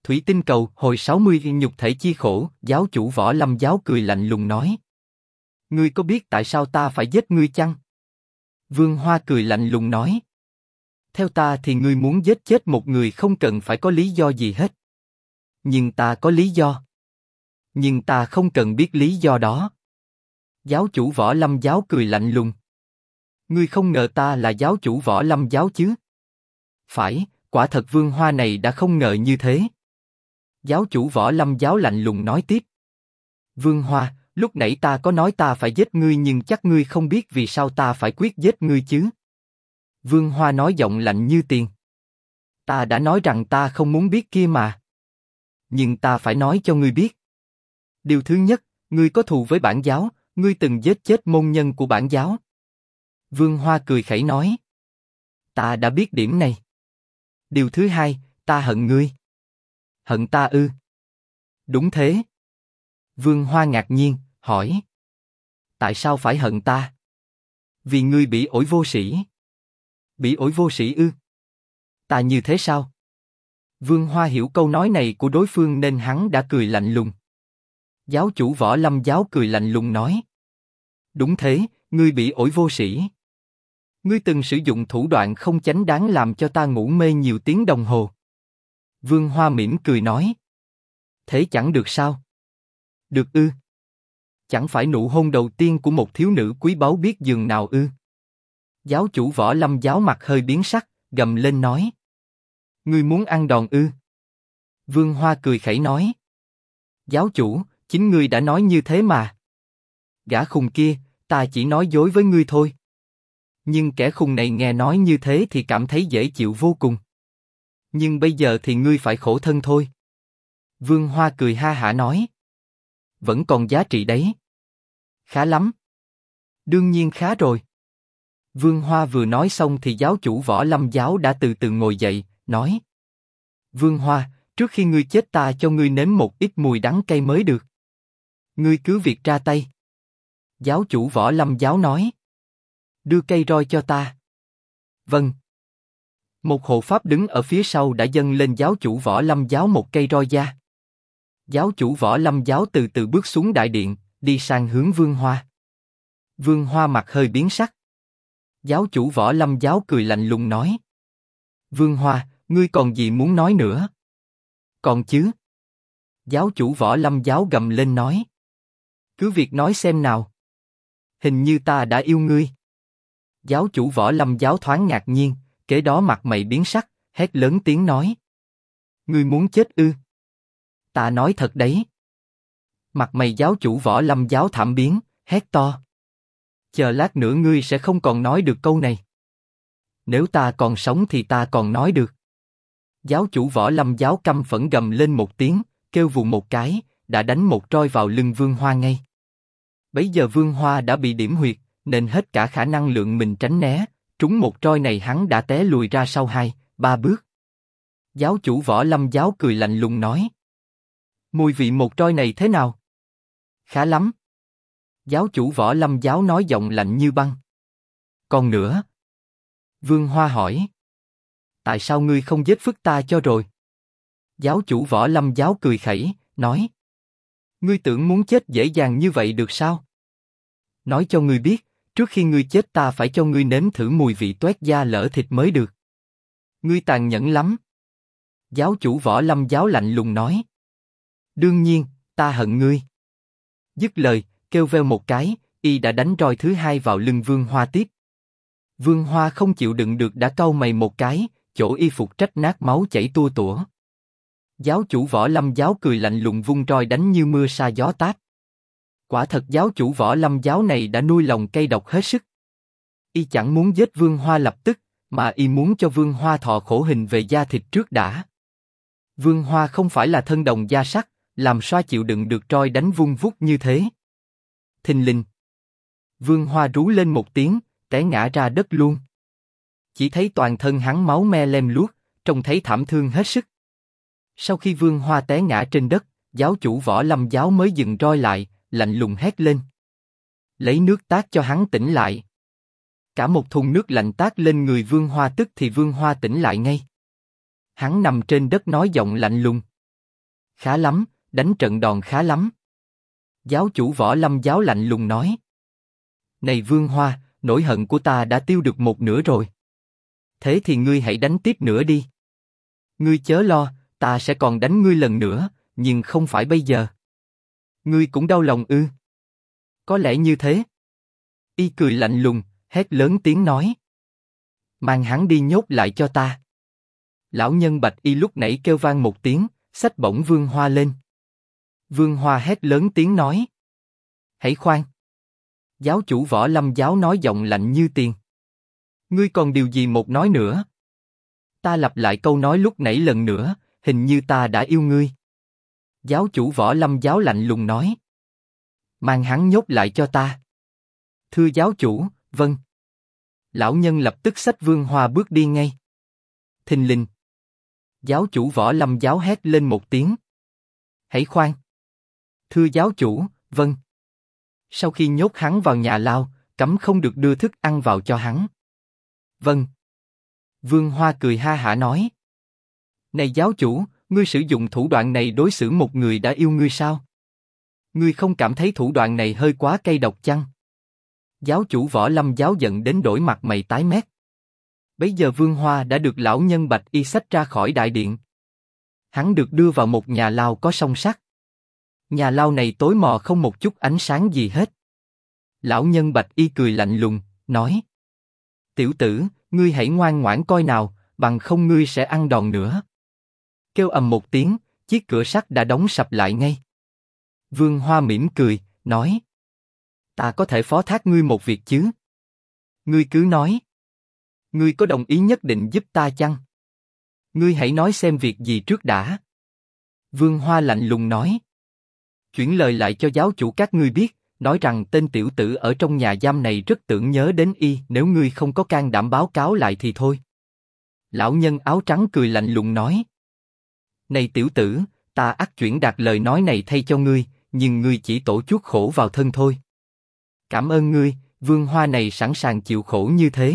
Thủy tinh cầu hồi 60 nhục thể chi khổ, giáo chủ Võ Lâm giáo cười lạnh lùng nói. Ngươi có biết tại sao ta phải giết ngươi chăng? Vương Hoa cười lạnh lùng nói. Theo ta thì ngươi muốn giết chết một người không cần phải có lý do gì hết. Nhưng ta có lý do. Nhưng ta không cần biết lý do đó. Giáo chủ Võ Lâm giáo cười lạnh lùng. Ngươi không ngờ ta là giáo chủ Võ Lâm giáo chứ? Phải, quả thật Vương Hoa này đã không ngờ như thế. Giáo chủ Võ Lâm giáo lạnh lùng nói tiếp. Vương Hoa, lúc nãy ta có nói ta phải giết ngươi nhưng chắc ngươi không biết vì sao ta phải quyết giết ngươi chứ? Vương Hoa nói giọng lạnh như tiền. Ta đã nói rằng ta không muốn biết kia mà. Nhưng ta phải nói cho ngươi biết. Điều thứ nhất, ngươi có thù với bản giáo, ngươi từng giết chết môn nhân của bản giáo. Vương Hoa cười khẩy nói. Ta đã biết điểm này. Điều thứ hai, ta hận ngươi. Hận ta ư? Đúng thế. Vương Hoa ngạc nhiên, hỏi. Tại sao phải hận ta? Vì ngươi bị ổi vô sĩ. Bị ổi vô sĩ ư? Ta như thế sao? Vương Hoa hiểu câu nói này của đối phương nên hắn đã cười lạnh lùng. Giáo chủ Võ Lâm giáo cười lạnh lùng nói. Đúng thế, ngươi bị ổi vô sĩ. Ngươi từng sử dụng thủ đoạn không chánh đáng làm cho ta ngủ mê nhiều tiếng đồng hồ. Vương Hoa mỉm cười nói. Thế chẳng được sao? Được ư? Chẳng phải nụ hôn đầu tiên của một thiếu nữ quý báu biết dường nào ư? Giáo chủ Võ Lâm giáo mặt hơi biến sắc, gầm lên nói. Ngươi muốn ăn đòn ư? Vương Hoa cười khẩy nói. Giáo chủ, chính ngươi đã nói như thế mà. Gã khùng kia, ta chỉ nói dối với ngươi thôi. Nhưng kẻ khùng này nghe nói như thế thì cảm thấy dễ chịu vô cùng. Nhưng bây giờ thì ngươi phải khổ thân thôi. Vương Hoa cười ha hả nói. Vẫn còn giá trị đấy. Khá lắm. Đương nhiên khá rồi. Vương Hoa vừa nói xong thì giáo chủ Võ Lâm giáo đã từ từ ngồi dậy, nói. Vương Hoa, trước khi ngươi chết ta cho ngươi nếm một ít mùi đắng cay mới được. Ngươi cứ việc ra tay. Giáo chủ Võ Lâm giáo nói. Đưa cây roi cho ta. Vâng. Một hộ pháp đứng ở phía sau đã dâng lên giáo chủ Võ Lâm giáo một cây roi da. Giáo chủ Võ Lâm giáo từ từ bước xuống đại điện, đi sang hướng Vương Hoa. Vương Hoa mặt hơi biến sắc. Giáo chủ Võ Lâm giáo cười lạnh lùng nói. Vương Hoa, ngươi còn gì muốn nói nữa? Còn chứ. Giáo chủ Võ Lâm giáo gầm lên nói. Cứ việc nói xem nào. Hình như ta đã yêu ngươi. Giáo chủ Võ Lâm giáo thoáng ngạc nhiên, kế đó mặt mày biến sắc, hét lớn tiếng nói. Ngươi muốn chết ư? Ta nói thật đấy. Mặt mày giáo chủ Võ Lâm giáo thảm biến, hét to. Chờ lát nữa ngươi sẽ không còn nói được câu này. Nếu ta còn sống thì ta còn nói được. Giáo chủ Võ Lâm giáo căm phẫn gầm lên một tiếng, kêu vù một cái, đã đánh một roi vào lưng Vương Hoa ngay. Bấy giờ Vương Hoa đã bị điểm huyệt, nên hết cả khả năng lượng mình tránh né, trúng một roi này hắn đã té lùi ra sau 2-3 bước. Giáo chủ Võ Lâm giáo cười lạnh lùng nói. Mùi vị một roi này thế nào? Khá lắm. Giáo chủ Võ Lâm giáo nói giọng lạnh như băng. Còn nữa. Vương Hoa hỏi. Tại sao ngươi không giết phức ta cho rồi? Giáo chủ Võ Lâm giáo cười khẩy, nói. Ngươi tưởng muốn chết dễ dàng như vậy được sao? Nói cho ngươi biết, trước khi ngươi chết ta phải cho ngươi nếm thử mùi vị toét da lỡ thịt mới được. Ngươi tàn nhẫn lắm. Giáo chủ Võ Lâm giáo lạnh lùng nói. Đương nhiên, ta hận ngươi. Dứt lời, kêu veo một cái, y đã đánh roi thứ hai vào lưng Vương Hoa tiếp. Vương Hoa không chịu đựng được đã cau mày một cái, chỗ y phục rách nát máu chảy tua tủa. Giáo chủ Võ Lâm giáo cười lạnh lùng vung roi đánh như mưa sa gió táp. Quả thật giáo chủ Võ Lâm giáo này đã nuôi lòng cay độc hết sức. Y chẳng muốn giết Vương Hoa lập tức, mà y muốn cho Vương Hoa thọ khổ hình về da thịt trước đã. Vương Hoa không phải là thân đồng da sắt, làm sao chịu đựng được roi đánh vung vút như thế. Thình lình. Vương Hoa rú lên một tiếng, té ngã ra đất luôn. Chỉ thấy toàn thân hắn máu me lem luốc, trông thấy thảm thương hết sức. Sau khi Vương Hoa té ngã trên đất, giáo chủ Võ Lâm giáo mới dừng roi lại, lạnh lùng hét lên. Lấy nước tát cho hắn tỉnh lại. Cả một thùng nước lạnh tát lên người Vương Hoa tức thì Vương Hoa tỉnh lại ngay. Hắn nằm trên đất nói giọng lạnh lùng. Khá lắm, đánh trận đòn khá lắm. Giáo chủ Võ Lâm giáo lạnh lùng nói. Này Vương Hoa, nỗi hận của ta đã tiêu được một nửa rồi. Thế thì ngươi hãy đánh tiếp nữa đi. Ngươi chớ lo, ta sẽ còn đánh ngươi lần nữa, nhưng không phải bây giờ. Ngươi cũng đau lòng ư? Có lẽ như thế. Y cười lạnh lùng, hét lớn tiếng nói. Mang hắn đi nhốt lại cho ta. Lão nhân Bạch Y lúc nãy kêu vang một tiếng, xách bổng Vương Hoa lên. Vương Hoa hét lớn tiếng nói. Hãy khoan. Giáo chủ Võ Lâm giáo nói giọng lạnh như tiền. Ngươi còn điều gì một nói nữa? Ta lặp lại câu nói lúc nãy lần nữa, hình như ta đã yêu ngươi. Giáo chủ Võ Lâm giáo lạnh lùng nói. Mang hắn nhốt lại cho ta. Thưa giáo chủ, vâng. Lão nhân lập tức xách Vương Hoa bước đi ngay. Thình lình. Giáo chủ Võ Lâm giáo hét lên một tiếng. Hãy khoan. Thưa giáo chủ, vâng. Sau khi nhốt hắn vào nhà lao, cấm không được đưa thức ăn vào cho hắn. Vâng. Vương Hoa cười ha hả nói. Này giáo chủ, ngươi sử dụng thủ đoạn này đối xử một người đã yêu ngươi sao? Ngươi không cảm thấy thủ đoạn này hơi quá cay độc chăng? Giáo chủ Võ Lâm giáo giận đến đổi mặt mày tái mét. Bấy giờ Vương Hoa đã được lão nhân Bạch Y xách ra khỏi đại điện. Hắn được đưa vào một nhà lao có song sắt. Nhà lao này tối mò không một chút ánh sáng gì hết. Lão nhân Bạch Y cười lạnh lùng, nói. Tiểu tử, ngươi hãy ngoan ngoãn coi nào, bằng không ngươi sẽ ăn đòn nữa. Kêu ầm một tiếng, chiếc cửa sắt đã đóng sập lại ngay. Vương Hoa mỉm cười, nói. Ta có thể phó thác ngươi một việc chứ? Ngươi cứ nói. Ngươi có đồng ý nhất định giúp ta chăng? Ngươi hãy nói xem việc gì trước đã. Vương Hoa lạnh lùng nói. Chuyển lời lại cho giáo chủ các ngươi biết, nói rằng tên tiểu tử ở trong nhà giam này rất tưởng nhớ đến y, nếu ngươi không có can đảm báo cáo lại thì thôi. Lão nhân áo trắng cười lạnh lùng nói. Này tiểu tử, ta ắt chuyển đạt lời nói này thay cho ngươi, nhưng ngươi chỉ tổ chuốc khổ vào thân thôi. Cảm ơn ngươi, Vương Hoa này sẵn sàng chịu khổ như thế.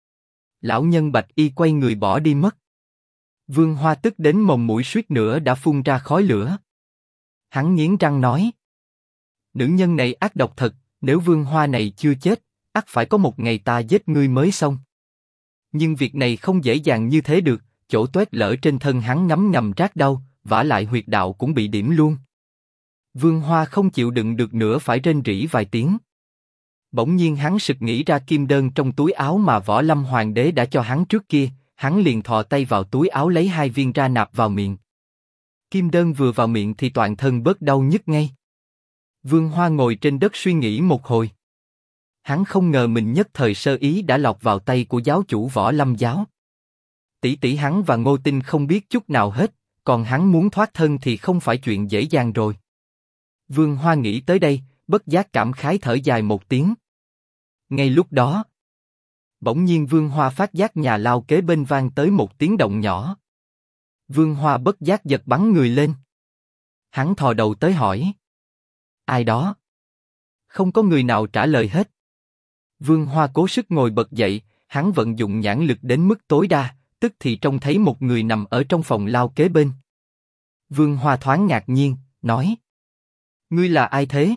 Lão nhân Bạch Y quay người bỏ đi mất. Vương Hoa tức đến mồm mũi suýt nữa đã phun ra khói lửa. Hắn nghiến răng nói. Nữ nhân này ác độc thật, nếu Vương Hoa này chưa chết, ắt phải có một ngày ta giết ngươi mới xong. Nhưng việc này không dễ dàng như thế được, chỗ toét lở trên thân hắn ngấm ngầm rát đau, vả lại huyệt đạo cũng bị điểm luôn. Vương Hoa không chịu đựng được nữa phải rên rỉ vài tiếng. Bỗng nhiên hắn sực nghĩ ra kim đơn trong túi áo mà Võ Lâm Hoàng đế đã cho hắn trước kia, hắn liền thò tay vào túi áo lấy 2 viên ra nạp vào miệng. Kim đơn vừa vào miệng thì toàn thân bớt đau nhức ngay. Vương Hoa ngồi trên đất suy nghĩ một hồi. Hắn không ngờ mình nhất thời sơ ý đã lọt vào tay của giáo chủ Võ Lâm giáo. Tỷ tỷ hắn và Ngô Tinh không biết chút nào hết, còn hắn muốn thoát thân thì không phải chuyện dễ dàng rồi. Vương Hoa nghĩ tới đây, bất giác cảm khái thở dài một tiếng. Ngay lúc đó, bỗng nhiên Vương Hoa phát giác nhà lao kế bên vang tới một tiếng động nhỏ. Vương Hoa bất giác giật bắn người lên. Hắn thò đầu tới hỏi. Ai đó? Không có người nào trả lời hết. Vương Hoa cố sức ngồi bật dậy, hắn vận dụng nhãn lực đến mức tối đa, tức thì trông thấy một người nằm ở trong phòng lao kế bên. Vương Hoa thoáng ngạc nhiên, nói. Ngươi là ai thế?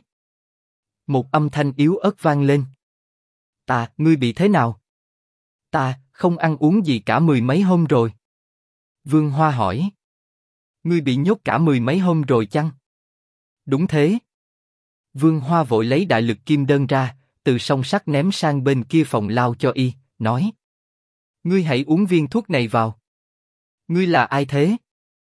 Một âm thanh yếu ớt vang lên. Ngươi bị thế nào? Ta, không ăn uống gì cả 10 mấy hôm rồi. Vương Hoa hỏi. Ngươi bị nhốt cả 10 mấy hôm rồi chăng? Đúng thế. Vương Hoa vội lấy đại lực kim đơn ra, từ song sắt ném sang bên kia phòng lao cho y, nói. Ngươi hãy uống viên thuốc này vào. Ngươi là ai thế?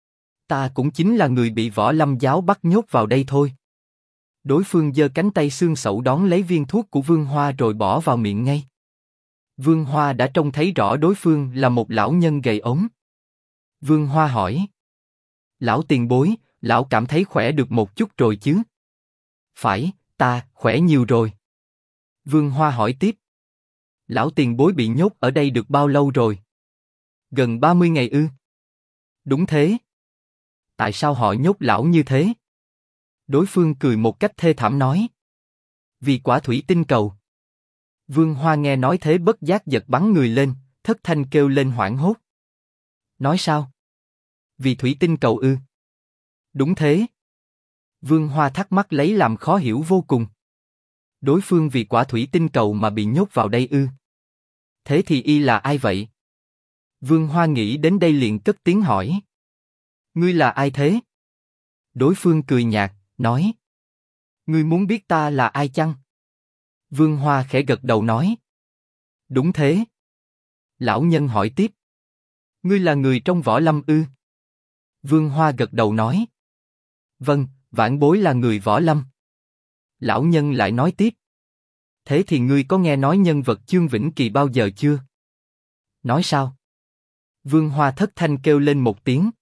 Ta cũng chính là người bị Võ Lâm giáo bắt nhốt vào đây thôi. Đối phương giơ cánh tay xương sẩu đón lấy viên thuốc của Vương Hoa rồi bỏ vào miệng ngay. Vương Hoa đã trông thấy rõ đối phương là một lão nhân gầy ốm. Vương Hoa hỏi. Lão tiền bối, lão cảm thấy khỏe được một chút rồi chứ? Phải, ta khỏe nhiều rồi. Vương Hoa hỏi tiếp. Lão tiền bối bị nhốt ở đây được bao lâu rồi? Gần 30 ngày ư? Đúng thế. Tại sao họ nhốt lão như thế? Đối phương cười một cách thê thảm nói. Vì quả thủy tinh cầu. Vương Hoa nghe nói thế bất giác giật bắn người lên, thất thanh kêu lên hoảng hốt. Nói sao? Vì thủy tinh cầu ư? Đúng thế. Vương Hoa thắc mắc lấy làm khó hiểu vô cùng. Đối phương vì quả thủy tinh cầu mà bị nhốt vào đây ư? Thế thì y là ai vậy? Vương Hoa nghĩ đến đây liền cất tiếng hỏi. Ngươi là ai thế? Đối phương cười nhạt, nói. Ngươi muốn biết ta là ai chăng? Vương Hoa khẽ gật đầu nói. Đúng thế. Lão nhân hỏi tiếp. Ngươi là người trong võ lâm ư? Vương Hoa gật đầu nói. Vâng, vãn bối là người võ lâm. Lão nhân lại nói tiếp. Thế thì ngươi có nghe nói nhân vật Chương Vĩnh Kỳ bao giờ chưa? Nói sao? Vương Hoa thất thanh kêu lên một tiếng.